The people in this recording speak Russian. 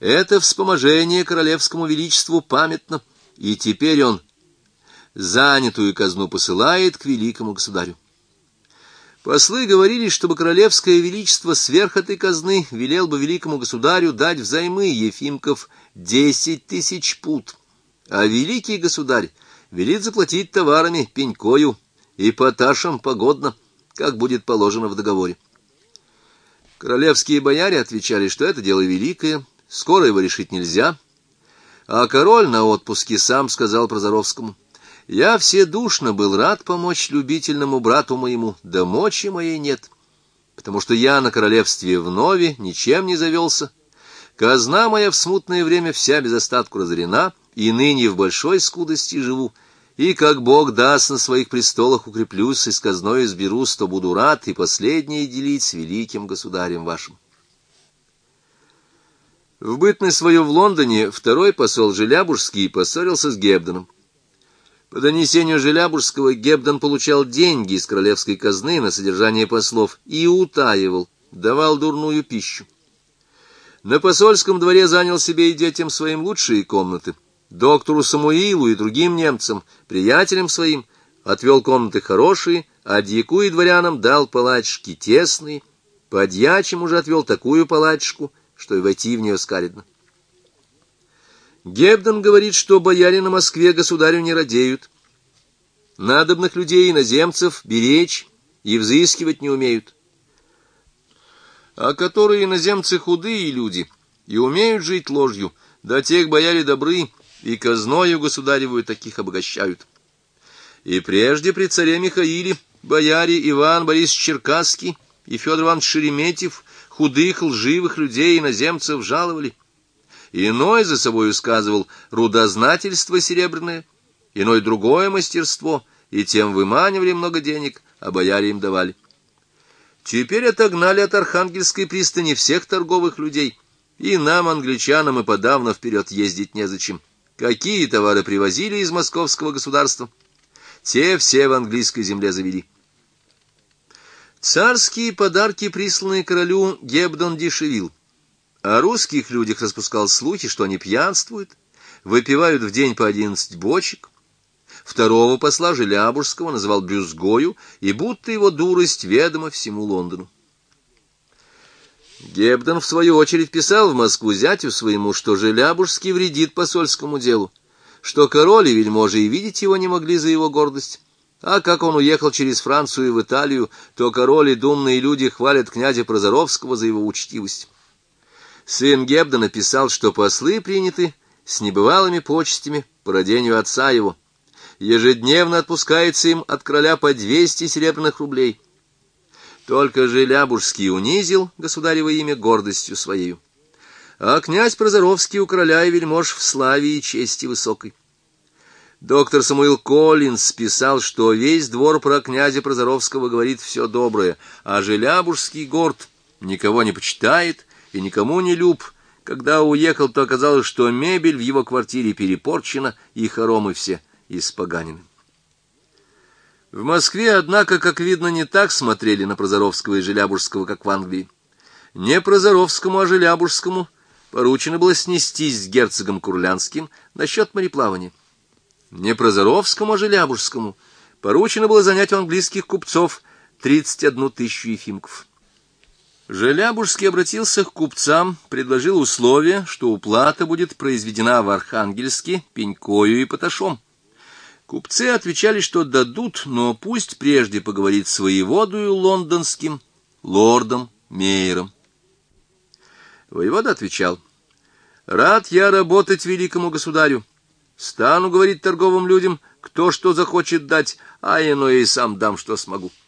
Это вспоможение королевскому величеству памятно, и теперь он занятую казну посылает к великому государю. Послы говорили, чтобы королевское величество сверх этой казны велел бы великому государю дать взаймы ефимков 10 000 пуд, а великий государь велит заплатить товарами пенькою и поташем погодно, как будет положено в договоре. Королевские бояре отвечали, что это дело великое, скоро его решить нельзя, а король на отпуске сам сказал Прозоровскому: «Я вседушно был рад помочь любительному брату моему, да мочи моей нет, потому что я на королевстве вновь ничем не завелся. Казна моя в смутное время вся без остатку разорена, и ныне в большой скудости живу, и как Бог даст, на своих престолах укреплюсь, и с казною сберусь, то буду рад и последнее делить с великим государем вашим». В бытность свою в Лондоне второй посол Желябужский поссорился с Гебденом. По донесению Желябужского, Гебден получал деньги из королевской казны на содержание послов и утаивал, давал дурную пищу. На посольском дворе занял себе и детям своим лучшие комнаты. Доктору Самуилу и другим немцам, приятелям своим, отвел комнаты хорошие, а дьяку и дворянам дал палаточки тесные, подьячим уже отвел такую палаточку, что и войти в нее скаредно. Гебден говорит, что бояре на Москве государю не радеют, надобных людей иноземцев беречь и взыскивать не умеют, а которые иноземцы худые люди и умеют жить ложью, до тех бояре добры, и казною государевую таких обогащают. И прежде при царе Михаиле бояре Иван Борисович Черкасский и Федор Иванович Шереметьев худых лживых людей иноземцев жаловали. Иной за собою сказывал рудознательство серебряное, иной другое мастерство, и тем выманивали много денег, а бояре им давали. Теперь отогнали от Архангельской пристани всех торговых людей, и нам, англичанам, и подавно вперед ездить незачем. Какие товары привозили из московского государства, те все в английской земле завели. Царские подарки, присланные королю, Гебден дешевил. О русских людях распускал слухи, что они пьянствуют, выпивают в день по 11 бочек. Второго посла Желябужского называл брюзгою, и будто его дурость ведома всему Лондону. Гебден, в свою очередь, писал в Москву зятю своему, что Желябужский вредит посольскому делу, что король и вельможи и видеть его не могли за его гордость. А как он уехал через Францию в Италию, то король и думные люди хвалят князя Прозоровского за его учтивость. Сын Гебдена писал, что послы приняты с небывалыми почестями по родению отца его. Ежедневно отпускается им от короля по 200 серебряных рублей. Только Желябужский унизил государево имя гордостью своею, а князь Прозоровский у короля и вельмож в славе и чести высокой. Доктор Самуил Коллинс писал, что весь двор про князя Прозоровского говорит все доброе, а Желябужский горд, никого не почитает и никому не люб. Когда уехал, то оказалось, что мебель в его квартире перепорчена, и хоромы все испоганены. В Москве, однако, как видно, не так смотрели на Прозоровского и Желябужского, как в Англии. Не Прозоровскому, а Желябужскому поручено было снестись с герцогом Курлянским насчет мореплавания. Не Прозоровскому, а Желябужскому поручено было занять у английских купцов 31 000 ефимков. Желябужский обратился к купцам, предложил условие, что уплата будет произведена в Архангельске пенькою и поташом. Купцы отвечали, что дадут, но пусть прежде поговорит с воеводою лондонским, лордом Мейером. Воевода отвечал: «Рад я работать великому государю. Стану говорить торговым людям, кто что захочет дать, а иное и сам дам, что смогу».